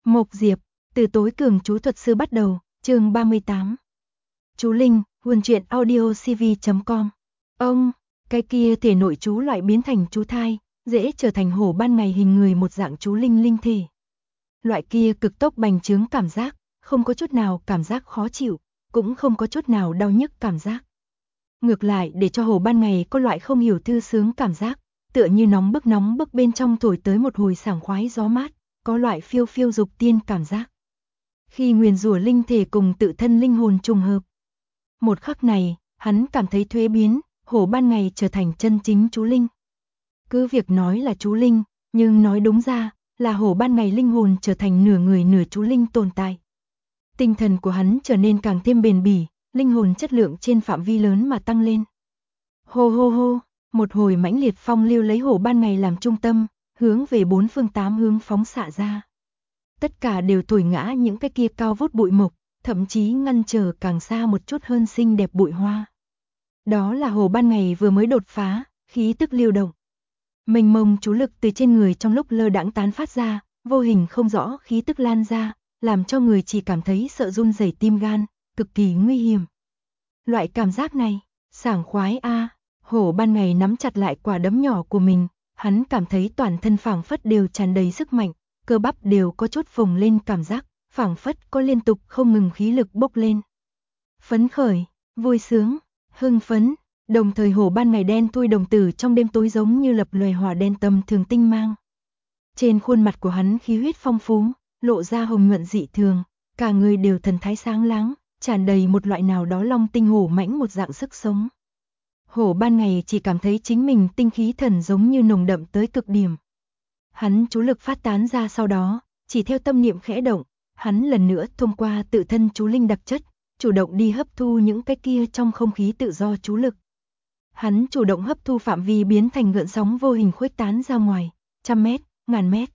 Mộc Diệp, từ tối cường chú thuật sư bắt đầu, chương 38. Chú Linh, nguồn truyện audio cv.com. Ông, cái kia thể nội chú loại biến thành chú thai, dễ trở thành hổ ban ngày hình người một dạng chú linh linh thể. Loại kia cực tốc bành trướng cảm giác, không có chút nào cảm giác khó chịu, cũng không có chút nào đau nhức cảm giác. Ngược lại để cho hổ ban ngày có loại không hiểu thư sướng cảm giác, tựa như nóng bức bên trong thổi tới một hồi sảng khoái gió mát, có loại phiêu phiêu dục tiên cảm giác. Khi nguyền rủa linh thể cùng tự thân linh hồn trùng hợp. Một khắc này, hắn cảm thấy thuế biến, hổ ban ngày trở thành chân chính chú linh. Cứ việc nói là chú linh, nhưng nói đúng ra, là hổ ban ngày linh hồn trở thành nửa người nửa chú linh tồn tại. Tinh thần của hắn trở nên càng thêm bền bỉ, linh hồn chất lượng trên phạm vi lớn mà tăng lên. Hô hô hô, một hồi mãnh liệt phong lưu lấy hổ ban ngày làm trung tâm, hướng về bốn phương tám hướng phóng xạ ra. Tất cả đều thổi ngã những cái kia cao vút bụi mộc, thậm chí ngăn trở càng xa một chút hơn xinh đẹp bụi hoa. Đó là hổ ban ngày vừa mới đột phá, khí tức lưu động. Mênh mông chú lực từ trên người trong lúc lơ đãng tán phát ra, vô hình không rõ khí tức lan ra, làm cho người chỉ cảm thấy sợ run rẩy tim gan, cực kỳ nguy hiểm. Loại cảm giác này, sảng khoái a. Hổ ban ngày nắm chặt lại quả đấm nhỏ của mình, hắn cảm thấy toàn thân phảng phất đều tràn đầy sức mạnh, cơ bắp đều có chút phồng lên cảm giác, phảng phất có liên tục không ngừng khí lực bốc lên. Phấn khởi, vui sướng, hưng phấn, đồng thời hổ ban ngày đen thui đồng tử trong đêm tối giống như lập lòe hỏa đen tầm thường tinh mang. Trên khuôn mặt của hắn khí huyết phong phú, lộ ra hồng nhuận dị thường, cả người đều thần thái sáng láng, tràn đầy một loại nào đó long tinh hổ mãnh một dạng sức sống. Hổ ban ngày chỉ cảm thấy chính mình tinh khí thần giống như nồng đậm tới cực điểm. Hắn chú lực phát tán ra sau đó, chỉ theo tâm niệm khẽ động, hắn lần nữa thông qua tự thân chú linh đặc chất, chủ động đi hấp thu những cái kia trong không khí tự do chú lực. Hắn chủ động hấp thu phạm vi biến thành gợn sóng vô hình khuếch tán ra ngoài, 100 mét, 1000 mét,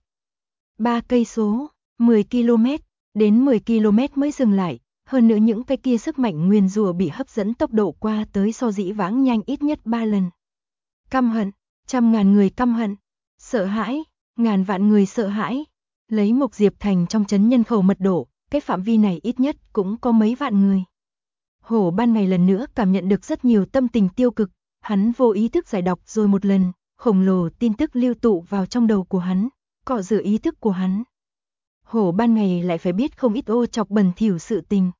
3 cây số, 10 km, đến 10 km mới dừng lại. Hơn nữa những cái kia sức mạnh nguyền rủa bị hấp dẫn tốc độ qua tới so dĩ vãng nhanh ít nhất 3 lần. Căm hận, 100.000 người căm hận, sợ hãi, ngàn vạn người sợ hãi. Lấy Mộc Diệp thành trong trấn nhân khẩu mật độ, cái phạm vi này ít nhất cũng có mấy vạn người. Hổ ban ngày lần nữa cảm nhận được rất nhiều tâm tình tiêu cực, hắn vô ý thức giải đọc rồi một lần, khổng lồ tin tức lưu tụ vào trong đầu của hắn, cọ rửa ý thức của hắn. Hổ ban ngày lại phải biết không ít ô chọc bẩn thỉu sự tình.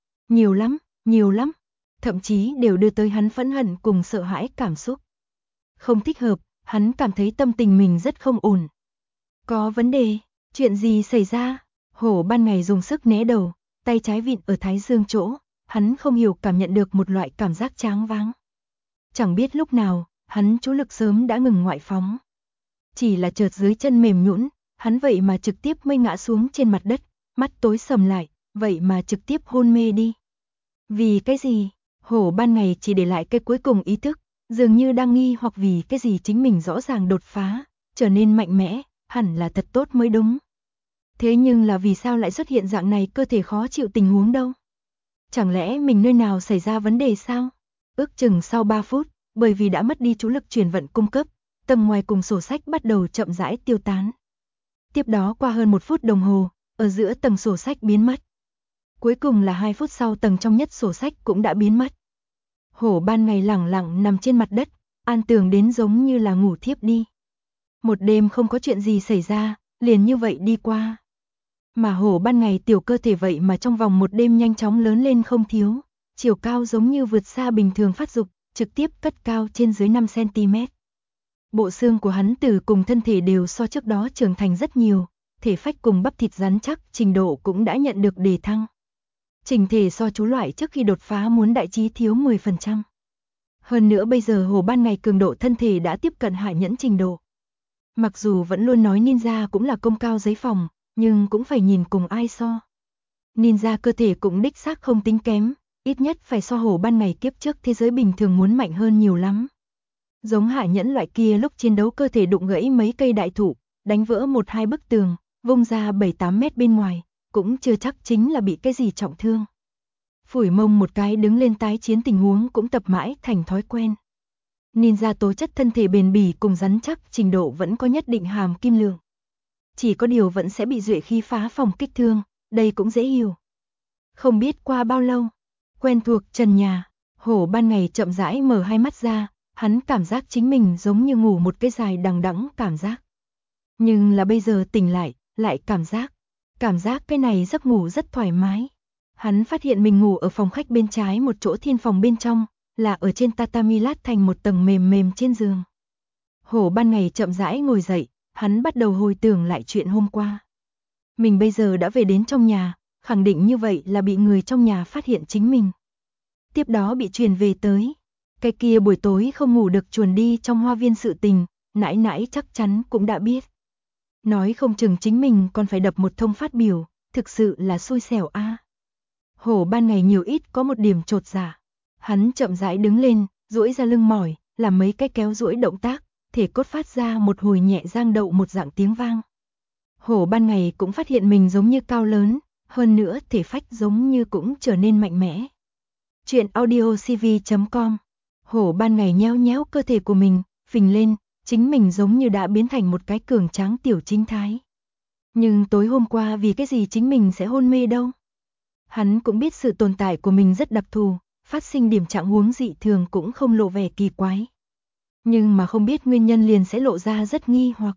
Nhiều lắm, thậm chí đều đưa tới hắn phẫn hận cùng sợ hãi cảm xúc. Không thích hợp, hắn cảm thấy tâm tình mình rất không ổn. Có vấn đề, chuyện gì xảy ra? Hổ ban ngày dùng sức né đầu, tay trái vịn ở thái dương chỗ, hắn không hiểu cảm nhận được một loại cảm giác choáng váng. Chẳng biết lúc nào, hắn chú lực sớm đã ngừng ngoại phóng. Chỉ là chợt dưới chân mềm nhũn, hắn vậy mà trực tiếp mây ngã xuống trên mặt đất, mắt tối sầm lại, vậy mà trực tiếp hôn mê đi. Vì cái gì? Hổ ban ngày chỉ để lại cái cuối cùng ý thức, dường như đang nghi hoặc vì cái gì chính mình rõ ràng đột phá, trở nên mạnh mẽ, hẳn là thật tốt mới đúng. Thế nhưng là vì sao lại xuất hiện dạng này cơ thể khó chịu tình huống đâu? Chẳng lẽ mình nơi nào xảy ra vấn đề sao? Ước chừng sau 3 phút, bởi vì đã mất đi chú lực truyền vận cung cấp, tầng ngoài cùng sổ sách bắt đầu chậm rãi tiêu tán. Tiếp đó qua hơn 1 phút đồng hồ, ở giữa tầng sổ sách biến mất. Cuối cùng là 2 phút sau tầng trong nhất sổ sách cũng đã biến mất. Hổ ban ngày lẳng lặng nằm trên mặt đất, an tường đến giống như là ngủ thiếp đi. Một đêm không có chuyện gì xảy ra, liền như vậy đi qua. Mà hổ ban ngày tiểu cơ thể vậy mà trong vòng một đêm nhanh chóng lớn lên không thiếu, chiều cao giống như vượt xa bình thường phát dục, trực tiếp cất cao trên dưới 5 cm. Bộ xương của hắn từ cùng thân thể đều so trước đó trưởng thành rất nhiều, thể phách cùng bắp thịt rắn chắc, trình độ cũng đã nhận được đề thăng. Trình thể so chú loại trước khi đột phá muốn đại trí thiếu 10%. Hơn nữa bây giờ hổ ban ngày cường độ thân thể đã tiếp cận hạ nhẫn trình độ. Mặc dù vẫn luôn nói ninja cũng là công cao giấy phòng, nhưng cũng phải nhìn cùng ai so. Ninja cơ thể cũng đích xác không tính kém, ít nhất phải so hổ ban ngày kiếp trước thế giới bình thường muốn mạnh hơn nhiều lắm. Giống hạ nhẫn loại kia lúc chiến đấu cơ thể đụng gãy mấy cây đại thụ, đánh vỡ 1-2 bức tường, vung ra 7-8 mét bên ngoài, cũng chưa chắc chính là bị cái gì trọng thương. Phủi mông một cái đứng lên tái chiến tình huống cũng tập mãi thành thói quen. Ninja tố chất thân thể bền bỉ cùng rắn chắc trình độ vẫn có nhất định hàm kim lượng. chỉ có điều vẫn sẽ bị duệ khí phá phòng kích thương, đây cũng dễ hiểu. Không biết qua bao lâu, quen thuộc trần nhà, Hổ ban ngày chậm rãi mở hai mắt ra, hắn cảm giác chính mình giống như ngủ một cái dài đằng đẵng cảm giác. Nhưng là bây giờ tỉnh lại cảm giác cái này giấc ngủ rất thoải mái. Hắn phát hiện mình ngủ ở phòng khách bên trái một chỗ thiên phòng bên trong, là ở trên tatami lát thành một tầng mềm mềm trên giường. Hổ ban ngày chậm rãi ngồi dậy, hắn bắt đầu hồi tưởng lại chuyện hôm qua. Mình bây giờ đã về đến trong nhà, khẳng định như vậy là bị người trong nhà phát hiện chính mình. Tiếp đó bị truyền về tới. Cái kia buổi tối không ngủ được chuồn đi trong hoa viên sự tình, nãi nãi chắc chắn cũng đã biết. Nói không chừng chính mình còn phải đập một thông phát biểu, thực sự là xui xẻo a. Hổ ban ngày nhiều ít có một điểm chột dạ. Hắn chậm rãi đứng lên, duỗi ra lưng mỏi, làm mấy cái kéo duỗi động tác, thể cốt phát ra một hồi nhẹ giang đậu một dạng tiếng vang. Hổ ban ngày cũng phát hiện mình giống như cao lớn, hơn nữa thể phách giống như cũng trở nên mạnh mẽ. Chuyện audiocv.com. Hổ ban ngày nhéo nhéo cơ thể của mình, phình lên, chính mình giống như đã biến thành một cái cường tráng tiểu chính thái. Nhưng tối hôm qua vì cái gì chính mình sẽ hôn mê đâu? Hắn cũng biết sự tồn tại của mình rất đặc thù, phát sinh điểm trạng huống dị thường cũng không lộ vẻ kỳ quái. Nhưng mà không biết nguyên nhân liền sẽ lộ ra rất nghi hoặc.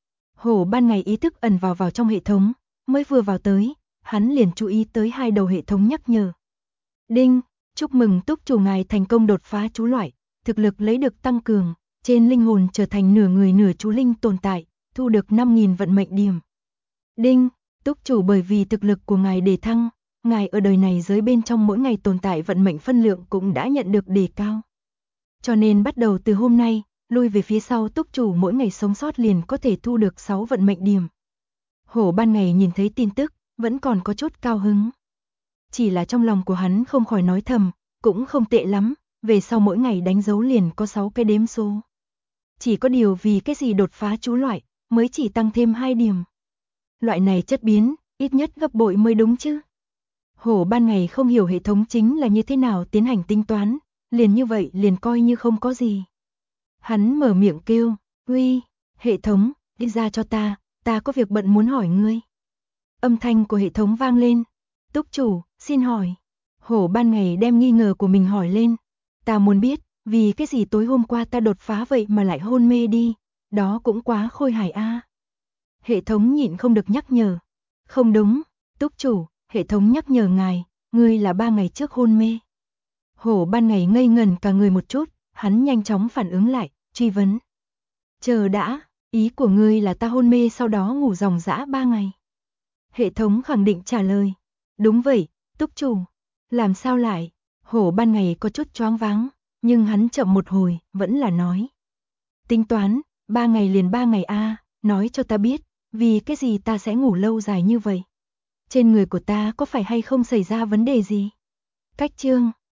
Hổ ban ngày ý thức ẩn vào trong hệ thống, mới vừa vào tới, hắn liền chú ý tới hai đầu hệ thống nhắc nhở. Đinh, chúc mừng túc chủ ngài thành công đột phá chú loại, thực lực lấy được tăng cường, trên linh hồn trở thành nửa người nửa chú linh tồn tại, thu được 5.000 vận mệnh điểm. Đinh, túc chủ bởi vì thực lực của ngài đề thăng, ngài ở đời này giới bên trong mỗi ngày tồn tại vận mệnh phân lượng cũng đã nhận được đề cao. Cho nên bắt đầu từ hôm nay, lui về phía sau túc chủ mỗi ngày sống sót liền có thể thu được 6 vận mệnh điểm. Hổ ban ngày nhìn thấy tin tức, vẫn còn có chút cao hứng. Chỉ là trong lòng của hắn không khỏi nói thầm, cũng không tệ lắm, về sau mỗi ngày đánh dấu liền có 6 cái đếm số. Chỉ có điều vì cái gì đột phá chú loại, mới chỉ tăng thêm 2 điểm. Loại này chất biến, ít nhất gấp bội mới đúng chứ. Hổ ban ngày không hiểu hệ thống chính là như thế nào tiến hành tính toán, liền như vậy liền coi như không có gì. Hắn mở miệng kêu, uy, hệ thống, đi ra cho ta có việc bận muốn hỏi ngươi. Âm thanh của hệ thống vang lên, túc chủ, xin hỏi. Hổ ban ngày đem nghi ngờ của mình hỏi lên, ta muốn biết, vì cái gì tối hôm qua ta đột phá vậy mà lại hôn mê đi, đó cũng quá khôi hài a. Hệ thống nhịn không được nhắc nhở, không đúng, túc chủ, hệ thống nhắc nhở ngài, ngươi là 3 ngày trước hôn mê. Hổ ban ngày ngây ngần cả người một chút, hắn nhanh chóng phản ứng lại, truy vấn. Chờ đã, ý của ngươi là ta hôn mê sau đó ngủ ròng rã 3 ngày. Hệ thống khẳng định trả lời. Đúng vậy, túc chủ. Làm sao lại? Hổ ban ngày có chút choáng váng, nhưng hắn chậm một hồi, vẫn là nói. Tính toán, 3 ngày liền 3 ngày a, nói cho ta biết, vì cái gì ta sẽ ngủ lâu dài như vậy? Trên người của ta có phải hay không xảy ra vấn đề gì? Cách chương